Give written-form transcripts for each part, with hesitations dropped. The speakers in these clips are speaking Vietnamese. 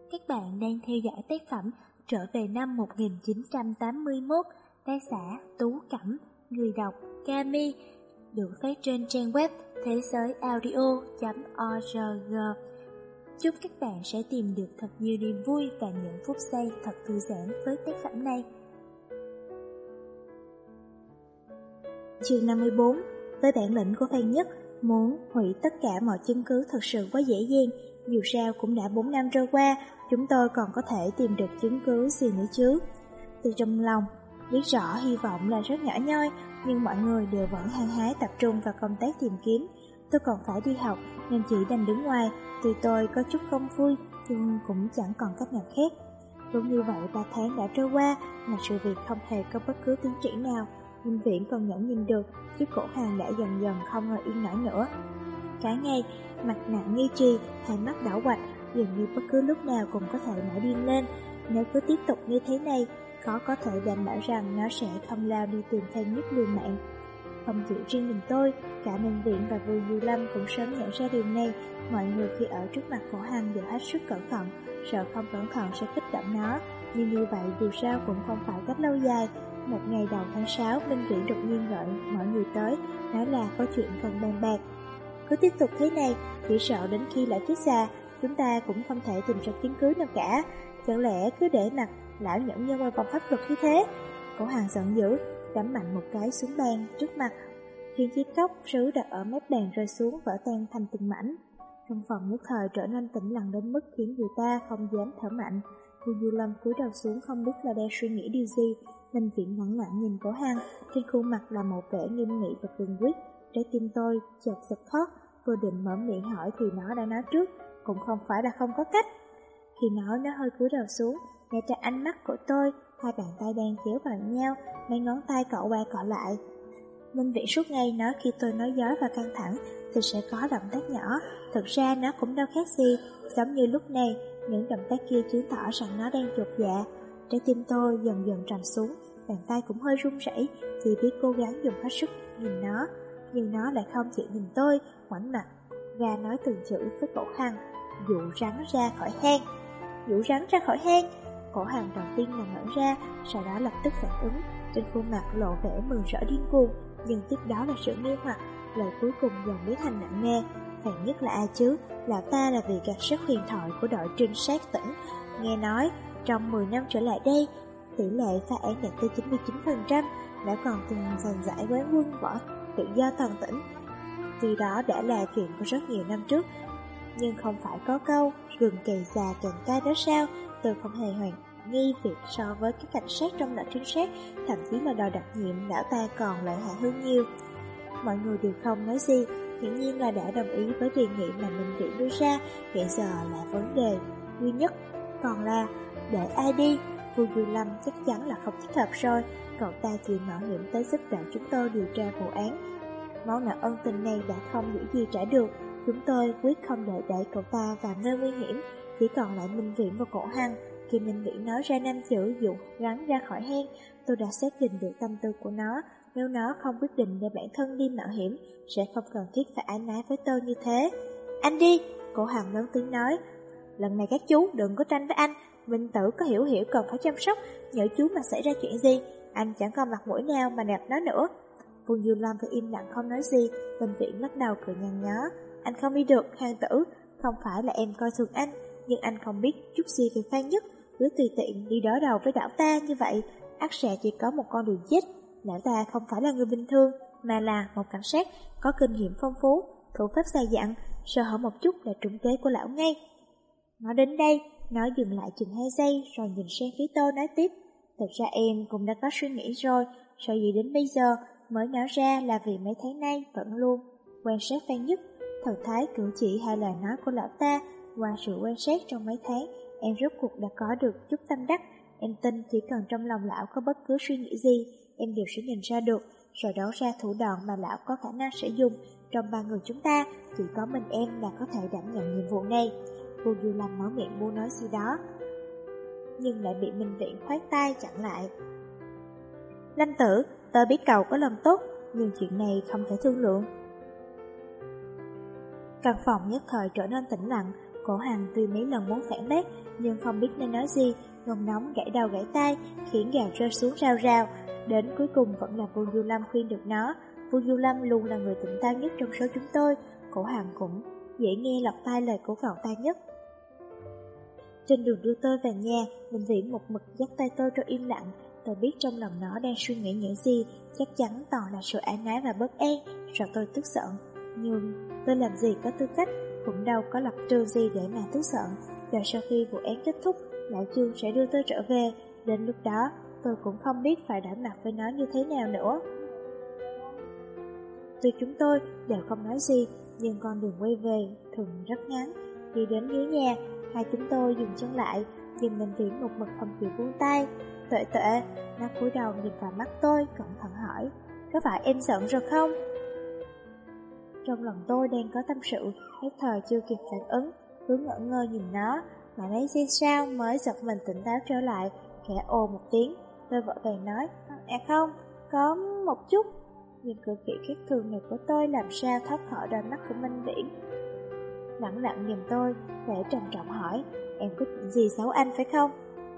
Các bạn đang theo dõi tác phẩm Trở về năm 1981, tác giả Tú Cẩm, người đọc Kami, được phát trên trang web thế giới audio.org. Chúc các bạn sẽ tìm được thật nhiều niềm vui và những phút giây thật thư giãn với tác phẩm này. Chương 54. Với bản lĩnh của Phan Nhất, muốn hủy tất cả mọi chứng cứ thật sự quá dễ dàng. Dù sao cũng đã 4 năm trôi qua, chúng tôi còn có thể tìm được chứng cứ gì nữa chứ. Từ trong lòng, biết rõ hy vọng là rất nhỏ nhoi, nhưng mọi người đều vẫn hăng hái tập trung vào công tác tìm kiếm. Tôi còn phải đi học nên chỉ đành đứng ngoài, tuy tôi có chút không vui nhưng cũng chẳng còn cách nào khác. Đúng như vậy 3 tháng đã trôi qua mà sự việc không hề có bất cứ tiến triển nào. Minh Viễn còn nhẫn nhìn được chiếc cổ hàng đã dần dần không ngồi yên nổi nữa. Cả ngày, mặt nặng nghi trì, hai mắt đỏ quạch, dường như bất cứ lúc nào cũng có thể nổi điên lên. Nếu cứ tiếp tục như thế này, khó có thể đảm bảo rằng nó sẽ không lao đi tìm Phan Nhất liều mạng. Không chỉ riêng mình tôi, cả Minh Viễn và Vưu Du Lâm cũng sớm nhận ra điều này. Mọi người khi ở trước mặt cổ hàng đều hết sức cẩn thận, sợ không cẩn thận sẽ kích động nó. Nhưng như vậy dù sao cũng không phải cách lâu dài. Một ngày đầu tháng 6, Minh Viễn đột nhiên gọi mọi người tới, nói là có chuyện cần bàn bạc. Cứ tiếp tục thế này, chỉ sợ đến khi lại chết già, chúng ta cũng không thể tìm ra chứng cứ nào cả. Chẳng lẽ cứ để mặc lão nhẫn nhân ngoài vòng pháp luật như thế? Cổ hàng giận dữ, đấm mạnh một cái xuống bàn trước mặt, khiến chiếc cốc sứ đặt ở mép bàn rơi xuống vỡ tan thành từng mảnh. Trong phòng nhất thời trở nên tĩnh lặng đến mức khiến người ta không dám thở mạnh. Vưu Du Lâm cúi đầu xuống không biết là đang suy nghĩ điều gì. Minh Viễn lẳng lặng nhìn cổ hàng, trên khuôn mặt là một vẻ nghiêm nghị và cương quyết. Trái tim tôi chợt giật thót, vừa định mở miệng hỏi thì nó đã nói trước, cũng không phải là không có cách. Khi nói nó hơi cúi đầu xuống, né tránh ánh mắt của tôi, hai bàn tay đang kéo vào nhau, mấy ngón tay cọ qua cọ lại. Minh Viễn suốt ngày nói khi tôi nói dối và căng thẳng thì sẽ có động tác nhỏ, thực ra nó cũng đâu khác gì, giống như lúc này, những động tác kia chứng tỏ rằng nó đang chột dạ. Trái tim tôi dần dần trầm xuống, bàn tay cũng hơi run rẩy, chỉ biết cố gắng dùng hết sức nhìn nó, nhưng nó lại không chịu nhìn tôi, ngoảnh mặt ra nói từng chữ với cổ hàng: dụ rắn ra khỏi hang. Dụ rắn ra khỏi hang. Cổ hàng đầu tiên là ngẩn ra, sau đó lập tức phản ứng, trên khuôn mặt lộ vẻ mừng rỡ điên cuồng, nhưng tiếp đó là sự nghi hoặc. Lời cuối cùng dần biến thành nặng nề. Phan Nhất là ai chứ? Lão ta là vị cảnh sát huyền thoại của đội trinh sát tỉnh. Nghe nói trong 10 năm trở lại đây, tỷ lệ phá án đạt tới 99%, đã còn từng giành giải quán quân võ tự do toàn tỉnh. Tuy đó đã là chuyện của rất nhiều năm trước, nhưng không phải có câu gừng cày già càng cay đó sao. Tôi không hề hoài nghi việc so với các cảnh sát trong đội trinh sát, thậm chí là đòi đặc nhiệm, lão ta còn lợi hại hơn nhiều. Mọi người đều không nói gì, hiển nhiên là đã đồng ý với đề nghị mà Minh Viễn đưa ra. Hiện giờ là vấn đề duy nhất còn là để ai đi. Vưu Du Lâm chắc chắn là không thích hợp rồi, cậu ta chịu mạo hiểm tới giúp đỡ chúng tôi điều tra vụ án. Món nợ ân tình này đã không dễ gì trả được, chúng tôi quyết không để đẩy cậu ta vào nơi nguy hiểm. Chỉ còn lại Minh Viễn và cổ hăng. Khi Minh Viễn nói ra 5 chữ dụ rắn ra khỏi hang, tôi đã xác định được tâm tư của nó. Nếu nó không quyết định để bản thân đi mạo hiểm, sẽ không cần thiết phải ái nái với tôi như thế. Anh đi, cổ hằng lớn tiếng nói. Lần này các chú đừng có tranh với anh, Minh Tử có hiểu cần phải chăm sóc, nhỡ chú mà xảy ra chuyện gì, anh chẳng còn mặt mũi nào mà nạp nó nữa. Vưu Du Lâm phải im lặng không nói gì. Minh Viễn lắc đầu cười nhăn nhó. Anh không đi được, Hàng Tử, không phải là em coi thường anh, nhưng anh không biết chút gì về Phan Nhất. Cứ tùy tiện đi đối đầu với lão ta như vậy, ắt sẽ chỉ có một con đường chết. Lão ta không phải là người bình thường, mà là một cảnh sát có kinh nghiệm phong phú, thủ pháp dày dặn, sơ hở một chút là trúng kế của lão ngay. Nói đến đây, nó dừng lại chừng 2 giây rồi nhìn sang phía tôi nói tiếp. Thật ra em cũng đã có suy nghĩ rồi, sợ gì đến bây giờ mới nói ra là vì mấy tháng nay vẫn luôn quan sát Phan Nhất, thần thái cử chỉ hay lời nói của lão ta. Qua sự quan sát trong mấy tháng, em rốt cuộc đã có được chút tâm đắc. Em tin chỉ cần trong lòng lão có bất cứ suy nghĩ gì, em đều sẽ nhìn ra được, rồi đấu ra thủ đoạn mà lão có khả năng sẽ dùng. Trong 3 người chúng ta, chỉ có mình em là có thể đảm nhận nhiệm vụ này. Vưu Du Lâm mở miệng muốn nói gì đó, nhưng lại bị Minh Viễn khoát tay chặn lại. Lâm Tử, tôi biết cậu có lòng tốt, nhưng chuyện này không thể thương lượng. Căn phòng nhất thời trở nên tĩnh lặng. Cổ Hằng tuy mấy lần muốn phản bác, nhưng không biết nên nói gì, nôn nóng gãy đầu gãy tay, khiến gào rơi xuống rào rào. Đến cuối cùng vẫn là Vương Du Lâm khuyên được nó. Vương Du Lâm luôn là người tỉnh táo nhất trong số chúng tôi. Cổ Hằng cũng dễ nghe lọt tai lời của cậu ta nhất. Trên đường đưa tôi về nhà, Minh Viễn một mực dắt tay tôi trong im lặng. Tôi biết trong lòng nó đang suy nghĩ những gì, chắc chắn toàn là sự áy náy và bất an, sợ tôi tức giận. Nhưng tôi làm gì có tư cách, cũng đâu có lập trường gì để mà tức giận. Và sau khi vụ án kết thúc, Lão Trương sẽ đưa tôi trở về. Đến lúc đó, tôi cũng không biết phải đối mặt với nó như thế nào nữa. Tuy chúng tôi đều không nói gì, nhưng con đường quay về thường rất ngắn. Đi đến dưới nhà, hai chúng tôi dừng chân lại, nhưng Minh Viễn một mực không chịu buông tay. Tuệ Tuệ, nó cúi đầu nhìn vào mắt tôi, cẩn thận hỏi, có phải em giận rồi không? Trong lòng tôi đang có tâm sự, nhất thời chưa kịp phản ứng, cứ ngỡ ngơ nhìn nó, mà mấy giây sau mới giật mình tỉnh táo trở lại, khẽ ồ một tiếng. Tôi vội vàng nói, không, có một chút. Nhưng cử chỉ khác thường này của tôi làm sao thoát khỏi đôi mắt của Minh Viễn. Lặng lặng nhìn tôi, vẻ trầm trọng hỏi, em có chuyện gì xấu anh phải không?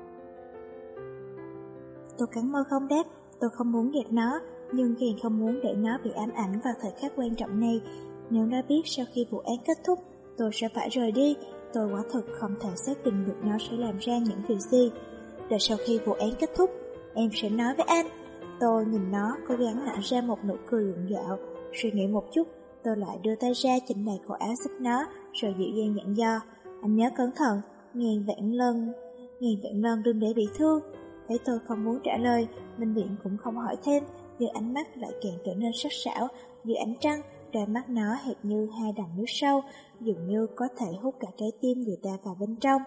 Tôi cắn môi không đáp, tôi không muốn ghét nó, nhưng càng không muốn để nó bị ám ảnh vào thời khắc quan trọng này. Nếu nó biết sau khi vụ án kết thúc, tôi sẽ phải rời đi, tôi quả thực không thể xác định được nó sẽ làm ra những việc gì. Để sau khi vụ án kết thúc, em sẽ nói với anh. Tôi nhìn nó, cố gắng nở ra một nụ cười gượng gạo. Suy nghĩ một chút, tôi lại đưa tay ra chỉnh lại cổ áo giúp nó, rồi dịu dàng dặn dò. Anh nhớ cẩn thận, ngàn vạn lần đừng để bị thương. Thấy tôi không muốn trả lời, Minh Viễn cũng không hỏi thêm, nhưng ánh mắt lại càng trở nên sắc sảo. Dưới ánh trăng, đôi mắt nó hệt như hai đầm nước sâu, dường như có thể hút cả trái tim người ta vào bên trong.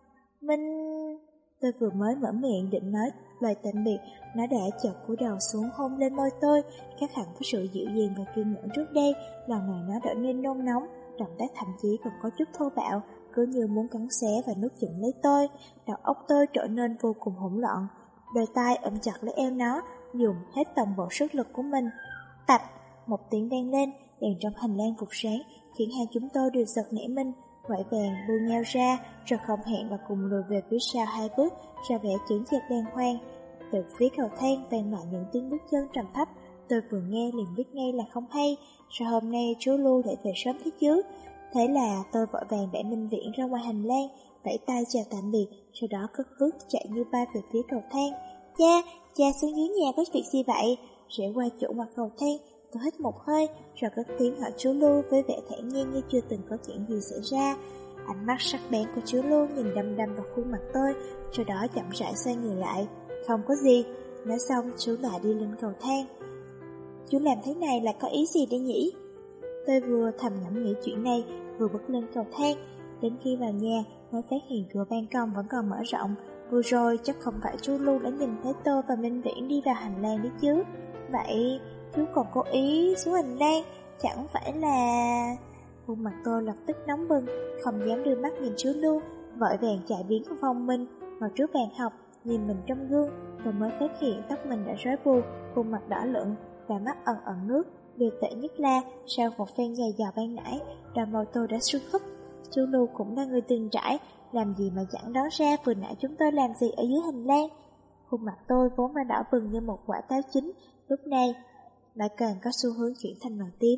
Tôi vừa mới mở miệng định nói lời tạm biệt, nó đã chợt cúi đầu xuống hôn lên môi tôi, khác hẳn với sự dịu dàng và kiên nhẫn trước đây. Lần này nó trở nên nôn nóng, động tác thậm chí còn có chút thô bạo, cứ như muốn cắn xé và nuốt chửng lấy tôi. Đầu óc tôi trở nên vô cùng hỗn loạn, đôi tay ôm chặt lấy eo nó, dùng hết toàn bộ sức lực của mình. Tạch, một tiếng vang lên, đèn trong hành lang vụt sáng, khiến hai chúng tôi đều giật nảy mình, vội vàng buông nhau ra, rồi không hẹn và cùng lùi về phía sau hai bước, ra vẻ chững chạc đàng hoàng. Từ phía cầu thang vang lại những tiếng bước chân trầm thấp, tôi vừa nghe liền biết ngay là không hay, sao hôm nay chú Lưu lại về sớm thế chứ? Thế là tôi vội vàng đẩy Minh Viễn ra ngoài hành lang, vẫy tay chào tạm biệt, sau đó cất bước chạy như bay về phía cầu thang. Cha xuống dưới nhà có việc gì vậy? Rẽ qua chỗ mặt cầu thang, tôi hít một hơi, rồi cất tiếng hỏi chú Lưu với vẻ thản nhiên như chưa từng có chuyện gì xảy ra. Ánh mắt sắc bén của chú Lưu nhìn đăm đăm vào khuôn mặt tôi, sau đó chậm rãi xoay người lại. Không có gì. Nói xong, chú lại đi lên cầu thang. Chú làm thế này là có ý gì đây nhỉ? Tôi vừa thầm ngẫm nghĩ chuyện này, vừa bước lên cầu thang. Đến khi vào nhà, mới phát hiện cửa ban công vẫn còn mở rộng. Vừa rồi chắc không phải chú Lưu đã nhìn thấy tôi và Minh Viễn đi vào hành lang đấy chứ. Vậy chú còn cố ý xuống hành lang, chẳng phải là... Khuôn mặt tôi lập tức nóng bừng, không dám đưa mắt nhìn chú Lưu, vội vàng chạy biến vào phòng mình, ngồi trước bàn học, nhìn mình trong gương. Tôi mới phát hiện tóc mình đã rối bù, khuôn mặt đỏ lựng và mắt ẩn ẩn nước. Điều tệ nhất là sau một phen giày dò ban nãy, đôi môi tôi đã sưng húp. Chú Lưu cũng là người từng trải, làm gì mà chẳng đoán ra vừa nãy chúng tôi làm gì ở dưới hành lang. Khuôn mặt tôi vốn đã đỏ bừng như một quả táo chín, lúc này lại càng có xu hướng chuyển thành màu tím.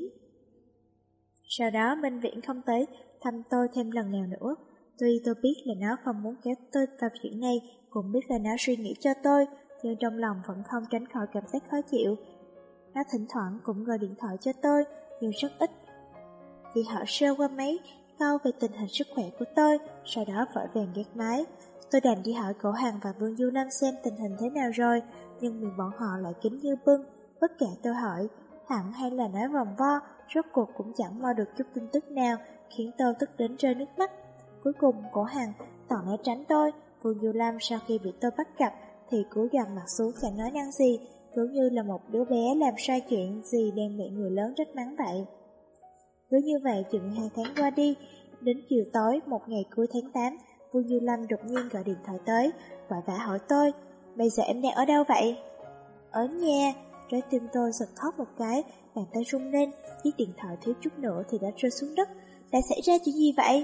Sau đó Minh Viễn không tới thăm tôi thêm lần nào nữa. Tuy tôi biết là nó không muốn kéo tôi vào chuyện này, cũng biết là nó suy nghĩ cho tôi, nhưng trong lòng vẫn không tránh khỏi cảm giác khó chịu. Nó thỉnh thoảng cũng gọi điện thoại cho tôi, nhưng rất ít. Chỉ hỏi sơ qua mấy câu về tình hình sức khỏe của tôi, sau đó vội vàng gác máy. Tôi đành đi hỏi Cổ Hằng và Vương Du Lâm xem tình hình thế nào rồi, nhưng miệng bọn họ lại kín như bưng. Bất kể tôi hỏi, hẳn hay là nói vòng vo, rốt cuộc cũng chẳng mo được chút tin tức nào, khiến tôi tức đến rơi nước mắt. Cuối cùng Cổ Hằng toàn né tránh tôi. Vương Du Lâm sau khi bị tôi bắt gặp thì cúi gằm mặt xuống chẳng nói năng gì, cứ như là một đứa bé làm sai chuyện gì đang bị người lớn trách mắng vậy. Cứ như vậy chừng 2 tháng qua đi, đến chiều tối một ngày cuối tháng 8, Vương Du Lâm đột nhiên gọi điện thoại tới, vội vã hỏi tôi, bây giờ em đang ở đâu vậy? Ở nhà. Trái tim tôi giật thót một cái, bàn tay rung lên, chiếc điện thoại thiếu chút nữa thì đã rơi xuống đất. Đã xảy ra chuyện gì vậy?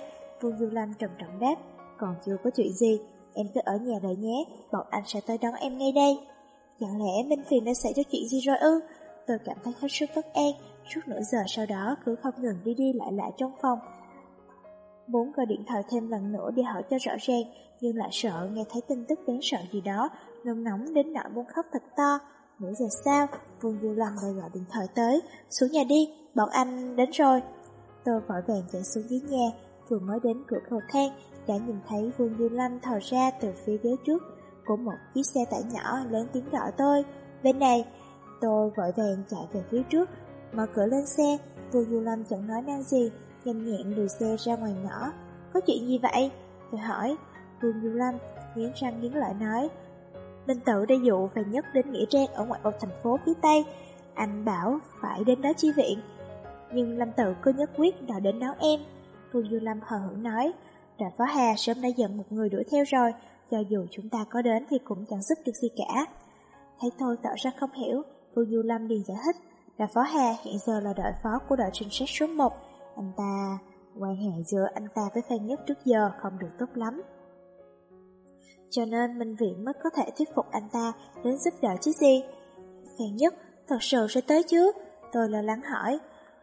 Vương Du Lâm trầm trọng đáp, còn chưa có chuyện gì, em cứ ở nhà đợi nhé, bọn anh sẽ tới đón em ngay đây. Chẳng lẽ Minh Phiền đã xảy ra chuyện gì rồi ư? Tôi cảm thấy hết sức bất an, suốt nửa giờ sau đó cứ không ngừng đi đi lại trong phòng. Muốn gọi điện thoại thêm lần nữa để hỏi cho rõ ràng, nhưng lại sợ nghe thấy tin tức đáng sợ gì đó, nôn nóng đến nỗi muốn khóc thật to. Nửa giờ sau, Vương Du Lâm lại gọi điện thoại tới, xuống nhà đi, bọn anh đến rồi. Tôi vội vàng chạy xuống dưới nhà, vừa mới đến cửa cầu thang, đã nhìn thấy Vương Du Lâm thò ra từ phía ghế trước của một chiếc xe tải nhỏ, lớn tiếng gọi tôi, bên này. Tôi vội vàng chạy về phía trước, mở cửa lên xe. Vương Du Lâm chẳng nói năng gì, nhanh nhẹn lùi xe ra ngoài ngõ. Có chuyện gì vậy? Tôi hỏi. Vương Du Lâm nghiến răng nghiến lợi nói, Minh Tự đã dụ về nhất đến Nghĩa Trang ở ngoại ô thành phố phía Tây. Anh bảo phải đến đó chi viện, nhưng Lâm Tự cứ nhất quyết đòi đến đón em. Vương Du Lâm hờ hững nói, Đại Phó Hà sớm đã dẫn một người đuổi theo rồi, cho dù chúng ta có đến thì cũng chẳng giúp được gì cả. Thấy tôi tỏ ra không hiểu, Vương Du Lâm liền giải thích, Đại Phó Hà hiện giờ là đội phó của đội trinh sát số 1. Anh ta, quan hệ giữa anh ta với Phan Nhất trước giờ không được tốt lắm, cho nên Minh Viện mới có thể thuyết phục anh ta đến giúp đỡ chứ gì. Phan Nhất thật sự sẽ tới chứ? Tôi lo lắng hỏi.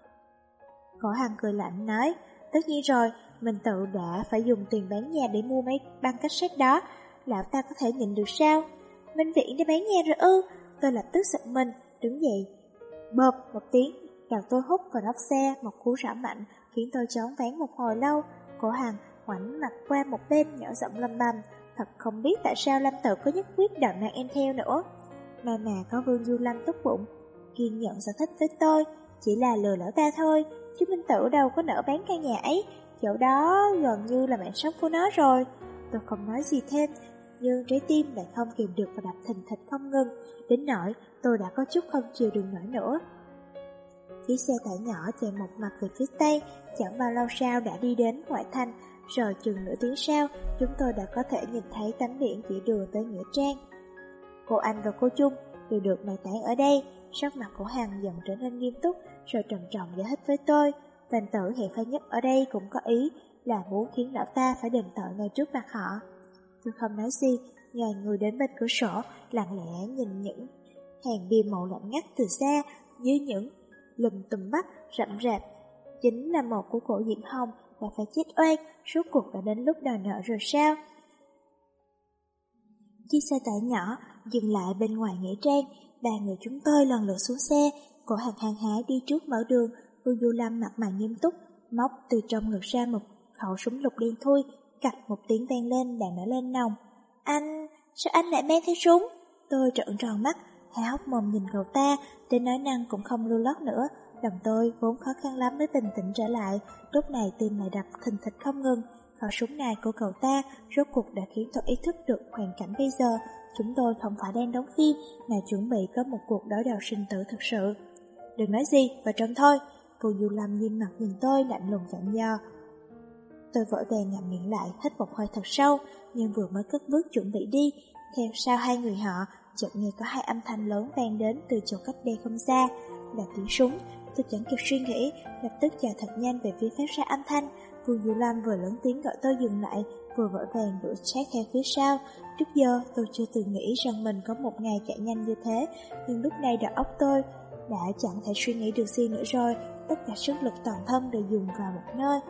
Cổ Hằng cười lạnh nói, tất nhiên rồi, Minh Tự đã phải dùng tiền bán nhà để mua mấy băng cassette đó, lão ta có thể nhịn được sao? Minh Viễn đã bán nhà rồi ư? Tôi lập tức giật mình, đứng dậy. Bộp một tiếng, đầu tôi hút vào nóc xe, một cú rã mạnh khiến tôi choáng váng một hồi lâu. Cổ Hằng ngoảnh mặt qua một bên, nhỏ giọng lầm bầm, thật không biết tại sao Lâm Tự có nhất quyết đòi mang em theo nữa. Mà có Vương Du Lâm tốt bụng, kiên nhẫn giải thích với tôi, chỉ là lừa lão ta thôi, chứ Minh Tự đâu có nỡ bán căn nhà ấy, chỗ đó gần như là mạng sống của nó rồi. Tôi không nói gì thêm, nhưng trái tim lại không kìm được và đập thình thịch không ngừng, đến nỗi tôi đã có chút không chịu đựng nổi nữa. Chiếc xe tải nhỏ chạy một mặt về phía Tây, chẳng bao lâu sau đã đi đến ngoại thành, rồi chừng nửa tiếng sau, chúng tôi đã có thể nhìn thấy tấm biển chỉ đường tới Nghĩa Trang. Cô Anh và cô Trung đều được mai táng ở đây. Sắc mặt của Hằng dần trở nên nghiêm túc, rồi trầm trọng giải thích với tôi, Văn Tử hẹn Phan Nhất ở đây cũng có ý là muốn khiến lão ta phải đền tội ngay trước mặt họ. Tôi không nói gì, nhờ người đến bên cửa sổ, lặng lẽ nhìn những hàng bia mộ lạnh ngắt từ xa, dưới những lùm tùm bắt rậm rạp. Chính là một của cổ Diện Hồng đã phải chết oan, rốt cuộc đã đến lúc đòi nợ rồi sao? Chiếc xe tải nhỏ dừng lại bên ngoài Nghĩa Trang, ba người chúng tôi lần lượt xuống xe. Cổ Hằng hăng hái đi trước mở đường, Vương Du Lâm mặt mày nghiêm túc, móc từ trong ngực ra một khẩu súng lục đen thui, cạch một tiếng vang lên, đạn nổ lên nòng. Anh, sao anh lại mang theo súng? Tôi trợn tròn mắt, há hốc mồm nhìn cậu ta, đến nói năng cũng không lưu lót nữa. Lòng tôi vốn khó khăn lắm mới bình tĩnh trở lại, lúc này tim lại đập thình thịch không ngừng. Khẩu súng này của cậu ta rốt cuộc đã khiến tôi ý thức được hoàn cảnh bây giờ. Chúng tôi không phải đang đóng phim, mà chuẩn bị có một cuộc đối đầu sinh tử thực sự. Đừng nói gì, vào trong thôi. Vương Du Lâm nghiêm mặt nhìn tôi lạnh lùng dặn dò. Tôi vội vàng ngậm miệng lại, hít một hơi thật sâu, nhưng vừa mới cất bước chuẩn bị đi, theo sau hai người họ, chợt nghe có hai âm thanh lớn vang đến từ chỗ cách đây không xa, là tiếng súng. Tôi chẳng kịp suy nghĩ, lập tức chạy thật nhanh về phía phát ra âm thanh. Vương Du Lâm vừa lớn tiếng gọi tôi dừng lại, vừa vội vàng đuổi sát theo phía sau. Trước giờ tôi chưa từng nghĩ rằng mình có một ngày chạy nhanh như thế, nhưng lúc này đầu óc tôi đã chẳng thể suy nghĩ được gì nữa rồi. Tất cả sức lực toàn thân đều dùng vào một nơi,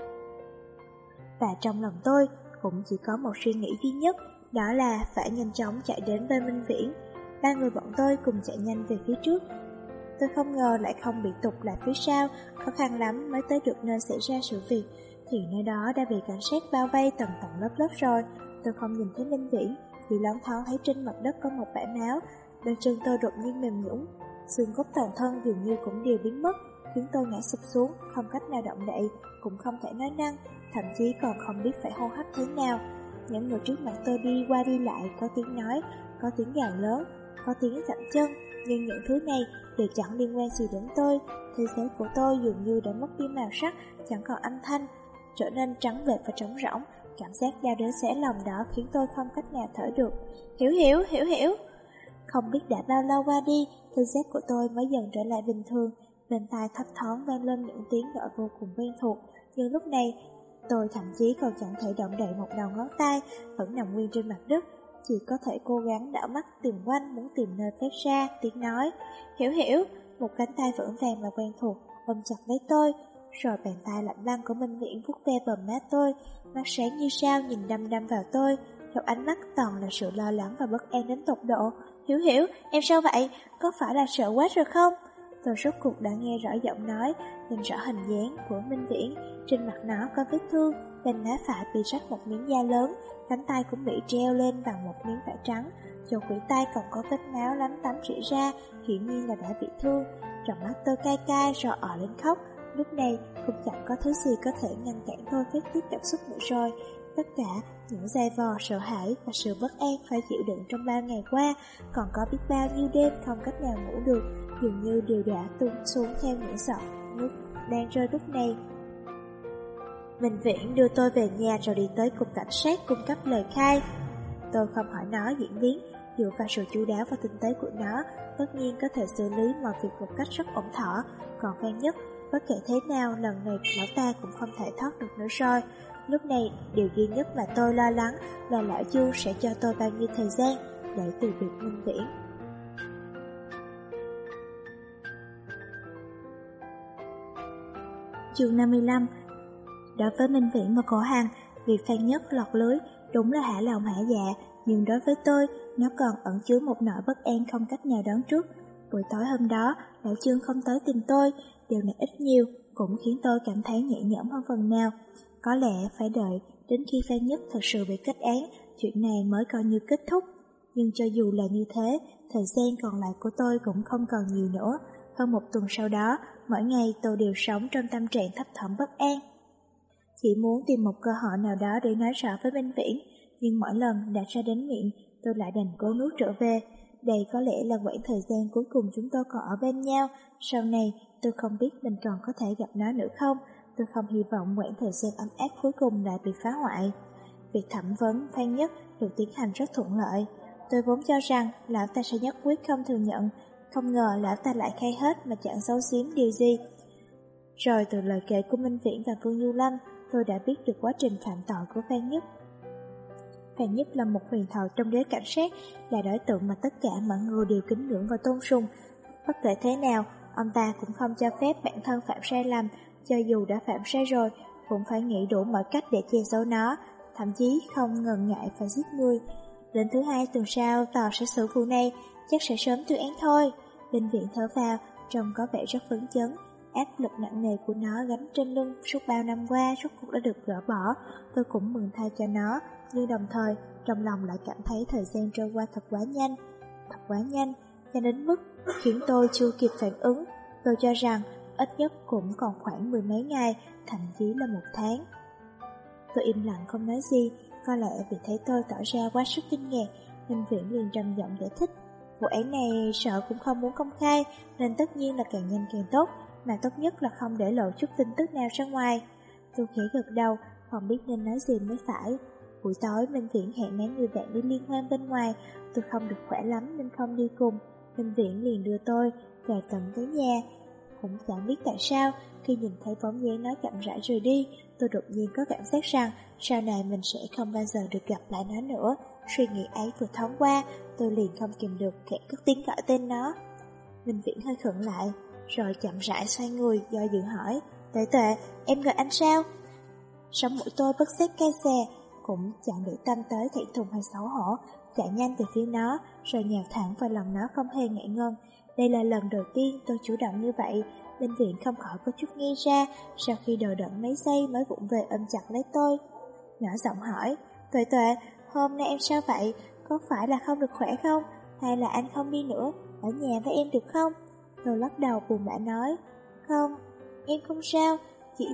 và trong lòng tôi cũng chỉ có một suy nghĩ duy nhất, đó là phải nhanh chóng chạy đến bên Minh Viễn. Ba người bọn tôi cùng chạy nhanh về phía trước. Tôi không ngờ lại không bị tụt lại phía sau, khó khăn lắm mới tới được nơi xảy ra sự việc, thì nơi đó đã bị cảnh sát bao vây tầng tầng lớp lớp rồi. Tôi không nhìn thấy Minh Viễn, chỉ loáng thoáng thấy trên mặt đất có một bãi máu. Đôi chân tôi đột nhiên mềm nhũn, xương cốt toàn thân dường như cũng đều biến mất, khiến tôi ngã sụp xuống, không cách nào động đậy, cũng không thể nói năng, thậm chí còn không biết phải hô hấp thế nào. Những người trước mặt tôi đi qua đi lại, có tiếng nói, có tiếng gào lớn, có tiếng dậm chân, nhưng những thứ này đều chẳng liên quan gì đến tôi. Thế giới của tôi dường như đã mất đi màu sắc, chẳng còn âm thanh, trở nên trắng bệch và trống rỗng. Cảm giác đau đớn xé lòng đó khiến tôi không cách nào thở được. Hiểu. Không biết đã bao lâu qua đi, thế giác của tôi mới dần trở lại bình thường. Bên tai thấp thoáng vang lên những tiếng gọi vô cùng quen thuộc, nhưng lúc này Tôi thậm chí còn chẳng thể động đậy một đầu ngón tay, vẫn nằm nguyên trên mặt đất, chỉ có thể cố gắng đảo mắt tìm quanh muốn tìm nơi phát ra tiếng nói. Hiểu hiểu, một cánh tay vững vàng và quen thuộc ôm chặt lấy tôi, rồi bàn tay lạnh băng của Minh Viễn vuốt ve bờ má tôi, mắt sáng như sao nhìn đăm đăm vào tôi, trong ánh mắt toàn là sự lo lắng và bất an đến tột độ. Hiểu hiểu, em sao vậy? Có phải là sợ quá rồi không? Tôi rốt cuộc đã nghe rõ giọng nói, nhìn rõ hình dáng của Minh Viễn. Trên mặt nó có vết thương, bên má phải bị rách một miếng da lớn, cánh tay cũng bị treo lên bằng một miếng vải trắng, chỗ khuỷu tay còn có vết máu lấm tấm rỉ ra, hiển nhiên là đã bị thương. Trong mắt tôi cay cay rồi òa lên khóc. Lúc này cũng chẳng có thứ gì có thể ngăn cản tôi phát tiết cảm xúc nữa rồi. Tất cả những dày vò, sợ hãi và sự bất an phải chịu đựng trong 3 ngày qua, còn có biết bao nhiêu đêm không cách nào ngủ được, dường như đều đã tuôn xuống theo những giọt nước đang rơi lúc này. Minh Viễn đưa tôi về nhà rồi đi tới cục cảnh sát cung cấp lời khai. Tôi không hỏi nó diễn biến, dựa vào sự chu đáo và tinh tế của nó, tất nhiên có thể xử lý mọi việc một cách rất ổn thỏa. Còn Phan Nhất, bất kể thế nào, lần này lão ta cũng không thể thoát được nữa rồi. Lúc này, điều duy nhất mà tôi lo lắng là lão Du sẽ cho tôi bao nhiêu thời gian để từ biệt Minh Viễn. Chương 55. Đối với Minh Viễn và Cổ Hằng, việc Phan Nhất lọt lưới đúng là hả lòng hả dạ, nhưng đối với tôi, nó còn ẩn chứa một nỗi bất an không cách nào đoán trước. Buổi tối hôm đó, lão Trương không tới tìm tôi, điều này ít nhiều cũng khiến tôi cảm thấy nhẹ nhõm hơn phần nào. Có lẽ phải đợi đến khi Phan Nhất thật sự bị kết án, chuyện này mới coi như kết thúc. Nhưng cho dù là như thế, thời gian còn lại của tôi cũng không còn nhiều nữa. Hơn một tuần sau đó, mỗi ngày tôi đều sống trong tâm trạng thấp thỏm bất an. Chỉ muốn tìm một cơ hội nào đó để nói rõ với Minh Viễn, nhưng mỗi lần đã ra đến miệng, tôi lại đành cố nuốt trở về. Đây có lẽ là quãng thời gian cuối cùng chúng tôi còn ở bên nhau. Sau này, tôi không biết mình còn có thể gặp nó nữa không. Tôi không hy vọng quãng thời gian ấm áp cuối cùng lại bị phá hoại. Việc thẩm vấn Phan Nhất được tiến hành rất thuận lợi. Tôi vốn cho rằng lão ta sẽ nhất quyết không thừa nhận, không ngờ lão ta lại khai hết mà chẳng giấu giếm điều gì. Rồi từ lời kể của Minh Viễn và Vương Du Lâm, tôi đã biết được quá trình phạm tội của Phan Nhất. Phan Nhất là một huyền thoại trong giới cảnh sát, là đối tượng mà tất cả mọi người đều kính ngưỡng và tôn sùng. Bất kể thế nào, ông ta cũng không cho phép bản thân phạm sai lầm, cho dù đã phạm sai rồi, cũng phải nghĩ đủ mọi cách để che giấu nó, thậm chí không ngần ngại phải giết người. Đến thứ hai tuần sau, tòa sẽ xử vụ này, chắc sẽ sớm tuyên án thôi. Bệnh viện thở vào, trông có vẻ rất phấn chấn. Áp lực nặng nề của nó gánh trên lưng suốt bao năm qua rốt cuộc đã được gỡ bỏ. Tôi cũng mừng thay cho nó, nhưng đồng thời trong lòng lại cảm thấy thời gian trôi qua thật quá nhanh, cho đến mức khiến tôi chưa kịp phản ứng. Tôi cho rằng ít nhất cũng còn khoảng 10 mấy ngày, thậm chí là 1 tháng. Tôi im lặng không nói gì, có lẽ vì thấy tôi tỏ ra quá sức kinh ngạc, Minh Viễn liền trầm giọng giải thích. Vụ án này sợ cũng không muốn công khai, nên tất nhiên là càng nhanh càng tốt, mà tốt nhất là không để lộ chút tin tức nào ra ngoài. Tôi khẽ gật đầu, không biết nên nói gì mới phải. Buổi tối Minh Viễn hẹn mấy người bạn đi liên hoan bên ngoài, tôi không được khỏe lắm nên không đi cùng. Minh Viễn liền đưa tôi về tận tới nhà. Cũng chẳng biết tại sao, khi nhìn thấy bóng dáng nó chậm rãi rời đi, tôi đột nhiên có cảm giác rằng sau này mình sẽ không bao giờ được gặp lại nó nữa. Suy nghĩ ấy vừa thoáng qua, tôi liền không kìm được khẽ cất tiếng gọi tên nó. Minh Viễn hơi khựng lại, rồi chậm rãi xoay người do dự hỏi, Tuệ Tuệ, em gọi anh sao? Sống mũi tôi bất giác cay xè, cũng chẳng để tâm tới thẹn thùng hay xấu hổ, chạy nhanh về phía nó, rồi nhào thẳng vào lòng nó không hề ngại ngần. Đây là lần đầu tiên tôi chủ động như vậy. Minh Viễn không khỏi có chút nghi ra, sau khi đờ đẫn mấy giây mới vụng về ôm chặt lấy tôi. Nhỏ giọng hỏi, Tuệ Tuệ, hôm nay em sao vậy? Có phải là không được khỏe không? Hay là anh không đi nữa, ở nhà với em được không? Tôi lắc đầu buồn bã nói, không, em không sao, chỉ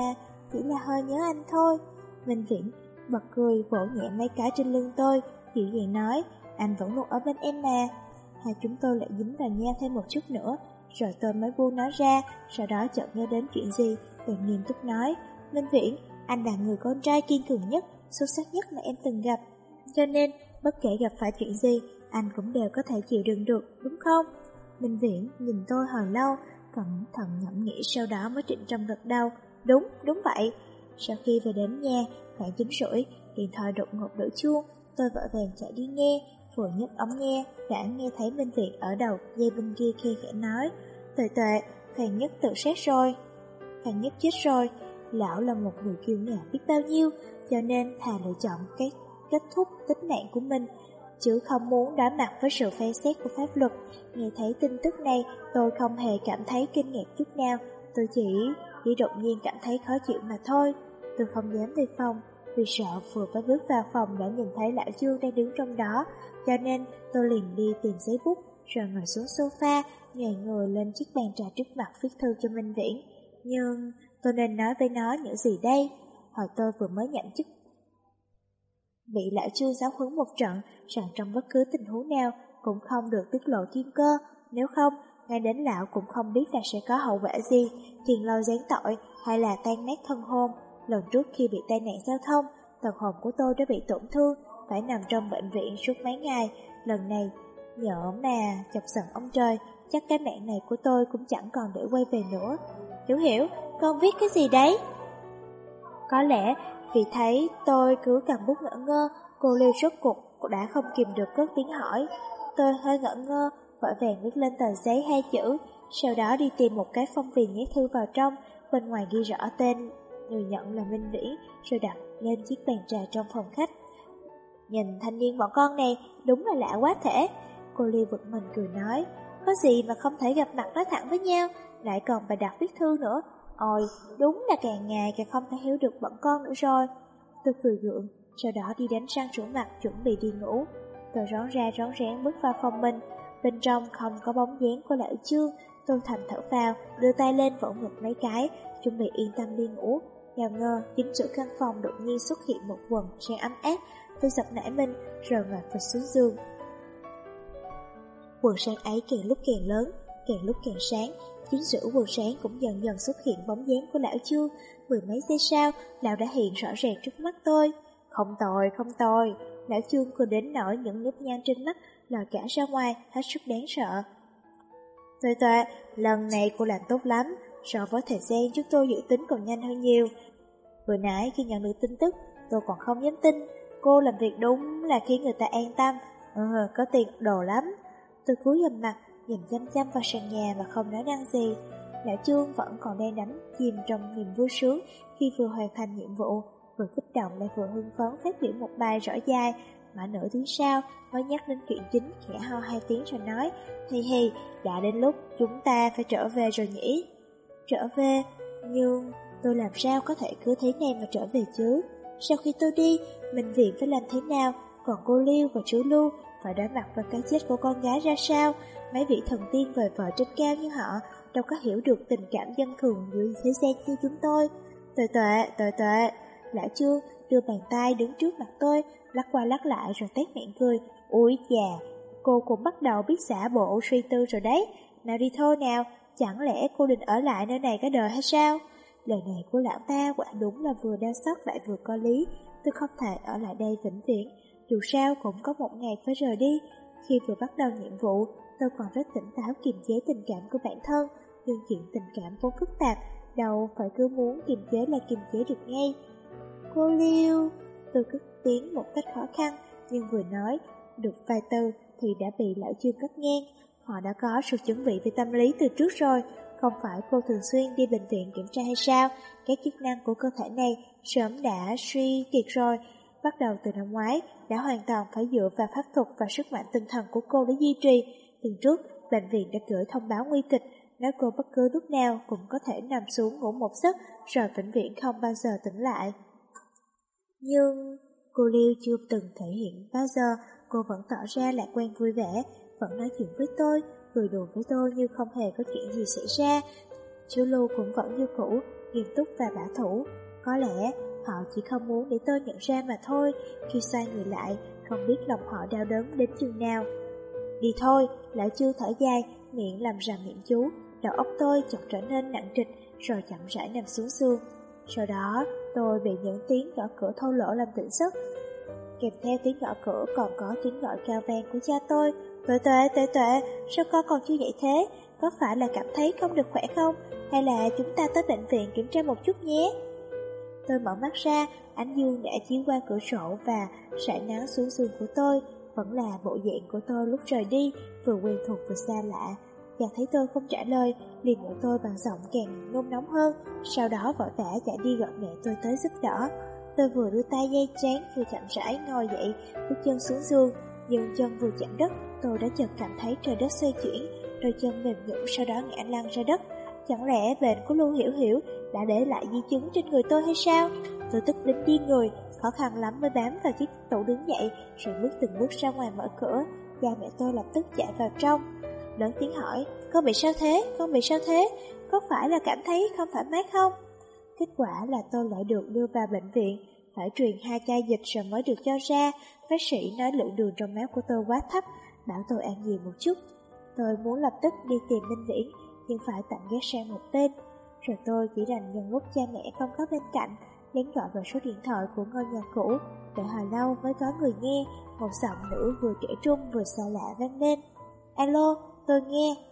là hơi nhớ anh thôi. Minh Viễn bật cười vỗ nhẹ mấy cái trên lưng tôi, dịu dàng nói, anh vẫn luôn ở bên em mà. Hai chúng tôi lại dính vào nhau thêm một chút nữa, rồi tôi mới buông nó ra, sau đó chợt nhớ đến chuyện gì, bèn nghiêm túc nói, Minh Viễn, anh là người con trai kiên cường nhất, xuất sắc nhất mà em từng gặp, cho nên bất kể gặp phải chuyện gì, anh cũng đều có thể chịu đựng được, đúng không? Minh Viễn nhìn tôi hồi lâu, cẩn thận ngẫm nghĩ, sau đó mới trịnh trọng gật đầu, đúng vậy. Sau khi về đến nhà, khoảng 9 rưỡi, điện thoại đột ngột đổ chuông. Tôi vội vàng chạy đi nghe, vừa nhấc ống nghe, đã nghe thấy Minh Viện ở đầu dây bên kia khe khẽ nói: Tuệ Tuệ, Phan Nhất tự sát rồi. Phan Nhất chết rồi. Lão là một người kiêu ngạo biết bao nhiêu, cho nên thà lựa chọn kết thúc tính mạng của mình, chứ không muốn đối mặt với sự phán xét của pháp luật. Nghe thấy tin tức này, tôi không hề cảm thấy kinh ngạc chút nào, tôi chỉ đột nhiên cảm thấy khó chịu mà thôi. Tôi không dám về phòng, vì sợ vừa mới bước vào phòng đã nhìn thấy lão Trương đang đứng trong đó, cho nên tôi liền đi tìm giấy bút, rồi ngồi xuống sofa, nhòi người lên chiếc bàn trà trước mặt viết thư cho Minh Viễn. Nhưng tôi nên nói với nó những gì đây? Hồi tôi vừa mới nhậm chức, bị lão Trương giáo huấn một trận, rằng trong bất cứ tình huống nào cũng không được tiết lộ thiên cơ, nếu không, ngay đến lão cũng không biết là sẽ có hậu quả gì, thiền lôi giáng tội hay là tan nát thân hồn. Lần trước khi bị tai nạn giao thông, thần hồn của tôi đã bị tổn thương, phải nằm trong bệnh viện suốt mấy ngày. Lần này, nhỡ mà chọc giận ông trời, chắc cái mạng này của tôi cũng chẳng còn để quay về nữa. Hiểu, con viết cái gì đấy? Có lẽ vì thấy tôi cứ cầm bút ngỡ ngơ, cô Liêu rốt cuộc đã không kìm được cất tiếng hỏi. Tôi hơi ngỡ ngơ, vội vàng viết lên tờ giấy 2 chữ, sau đó đi tìm một cái phong bì nhét thư vào trong, bên ngoài ghi rõ tên người nhận là Minh Viễn, rồi đặt lên chiếc bàn trà trong phòng khách. Nhìn thanh niên bọn con này đúng là lạ quá thể. Cô Liêu bực mình cười nói, có gì mà không thể gặp mặt nói thẳng với nhau, lại còn bài đặt viết thư nữa. Ôi, đúng là càng ngày càng không thể hiểu được bọn con nữa rồi. Tôi cười gượng, sau đó đi đánh răng rửa mặt chuẩn bị đi ngủ. Tôi rón ra rón rén bước vào phòng mình, bên trong không có bóng dáng của lão Trương. Tôi thầm thở phào, đưa tay lên vỗ ngực mấy cái, chuẩn bị yên tâm đi ngủ. Nào ngờ, chính giữa căn phòng đột nhiên xuất hiện một quần sáng ấm áp. Tôi giật nảy mình, rồi ngồi phịch xuống giường. Quần sáng ấy càng lúc càng lớn, càng lúc càng sáng. Chính giữa quần sáng cũng dần dần xuất hiện bóng dáng của lão Trương. 10 mấy giây sau, lão đã hiện rõ ràng trước mắt tôi. Không tồi. Lão Trương cười đến nỗi những nếp nhăn trên mắt lòi cả ra ngoài, hết sức đáng sợ. Tuệ, lần này cô làm tốt lắm, so với thời gian chúng tôi dự tính còn nhanh hơn nhiều. Vừa nãy khi nhận được tin tức, tôi còn không dám tin, cô làm việc đúng là khiến người ta an tâm. Có tiền đồ lắm. Tôi cúi gằm mặt, nhìn chăm chăm vào sàn nhà mà không nói năng gì. Lão Trương vẫn còn đang đắm chìm trong niềm vui sướng khi vừa hoàn thành nhiệm vụ, vừa kích động lại vừa hưng phấn phát biểu một bài rõ dài. Mà nửa tiếng sau mới nhắc đến chuyện chính, khẽ ho 2 tiếng rồi nói, Hi, đã đến lúc chúng ta phải trở về rồi nhỉ? Trở về? Nhưng tôi làm sao có thể cứ thế này mà trở về chứ? Sau khi tôi đi, Minh Viện phải làm thế nào? Còn cô Liêu và chú Lưu phải đối mặt với cái chết của con gái ra sao? Mấy vị thần tiên vời vợi trên cao như họ đâu có hiểu được tình cảm dân thường dưới thế gian như chúng tôi. Tuệ. Lão Trương đưa bàn tay đứng trước mặt tôi, lắc qua lắc lại rồi tét miệng cười. Ui chà, cô cũng bắt đầu biết xả bộ suy tư rồi đấy. Nào đi thôi nào, chẳng lẽ cô định ở lại nơi này cả đời hay sao? Lời này của lão ta quả đúng là vừa đau xót lại vừa có lý. Tôi không thể ở lại đây vĩnh viễn, dù sao cũng có một ngày phải rời đi. Khi vừa bắt đầu nhiệm vụ, tôi còn rất tỉnh táo kiềm chế tình cảm của bản thân, nhưng chuyện tình cảm vốn phức tạp, đâu phải cứ muốn kiềm chế là kiềm chế được ngay. Cô Liêu, tôi cất tiếng một cách khó khăn, nhưng vừa nói được vài từ thì đã bị lão Trương cắt ngang. Họ đã có sự chuẩn bị về tâm lý từ trước rồi, không phải cô thường xuyên đi bệnh viện kiểm tra hay sao? Các chức năng của cơ thể này sớm đã suy kiệt rồi. Bắt đầu từ năm ngoái, đã hoàn toàn phải dựa vào pháp thuật và sức mạnh tinh thần của cô để duy trì. Tuần trước, bệnh viện đã gửi thông báo nguy kịch, nói cô bất cứ lúc nào cũng có thể nằm xuống ngủ một giấc, rồi vĩnh viễn không bao giờ tỉnh lại. Nhưng cô Liêu chưa từng thể hiện bao giờ, cô vẫn tỏ ra lạc quan vui vẻ, vẫn nói chuyện với tôi, cười đùa với tôi như không hề có chuyện gì xảy ra. Chú Lưu cũng vẫn như cũ, nghiêm túc và bảo thủ. Có lẽ họ chỉ không muốn để tôi nhận ra mà thôi. Khi xoay người lại, không biết lòng họ đau đớn đến chừng nào. Đi thôi, lão Trương thở dài, miệng làm rầm miệng chú. Đầu óc tôi chợt trở nên nặng trịch, rồi chậm rãi nằm xuống giường. Sau đó, tôi bị những tiếng gõ cửa thô lỗ làm tỉnh giấc. Kèm theo tiếng gõ cửa còn có tiếng gọi cao vang của cha tôi. Tuệ, sao con còn chưa dậy thế? Có phải là cảm thấy không được khỏe không? Hay là chúng ta tới bệnh viện kiểm tra một chút nhé? Tôi mở mắt ra, ánh dương đã chiếu qua cửa sổ và rải nắng xuống giường của tôi. Vẫn là bộ dạng của tôi lúc rời đi, vừa quen thuộc vừa xa lạ. Chàng thấy tôi không trả lời, liền gọi tôi bằng giọng càng nôn nóng hơn, sau đó vội vã chạy đi gọi mẹ tôi tới giúp đỡ. Tôi vừa đưa tay dây trán, vừa chậm rãi ngồi dậy, bước chân xuống giường, nhưng chân vừa chạm đất, tôi đã chợt cảm thấy trời đất xoay chuyển, đôi chân mềm nhũn sau đó ngã lăn ra đất. Chẳng lẽ bệnh của Lưu Hiểu Hiểu đã để lại di chứng trên người tôi hay sao? Tôi tức đến điên người, khó khăn lắm mới bám vào chiếc tủ đứng dậy, rồi bước từng bước ra ngoài mở cửa. Cha mẹ tôi lập tức chạy vào trong, lớn tiếng hỏi: con bị sao thế? Con bị sao thế? Có phải là cảm thấy không thoải mái không? Kết quả là tôi lại được đưa vào bệnh viện, phải truyền 2 ca dịch rồi mới được cho ra. Bác sĩ nói lượng đường trong máu của tôi quá thấp, bảo tôi ăn nhiều một chút. Tôi muốn lập tức đi tìm Minh Viễn, nhưng phải tạm gác sang một bên. Rồi tôi chỉ đành nhân lúc cha mẹ không có bên cạnh, lén gọi vào số điện thoại của ngôi nhà cũ. Đợi hồi lâu mới có người nghe, một giọng nữ vừa trẻ trung vừa xa lạ vang lên: alo, tôi nghe.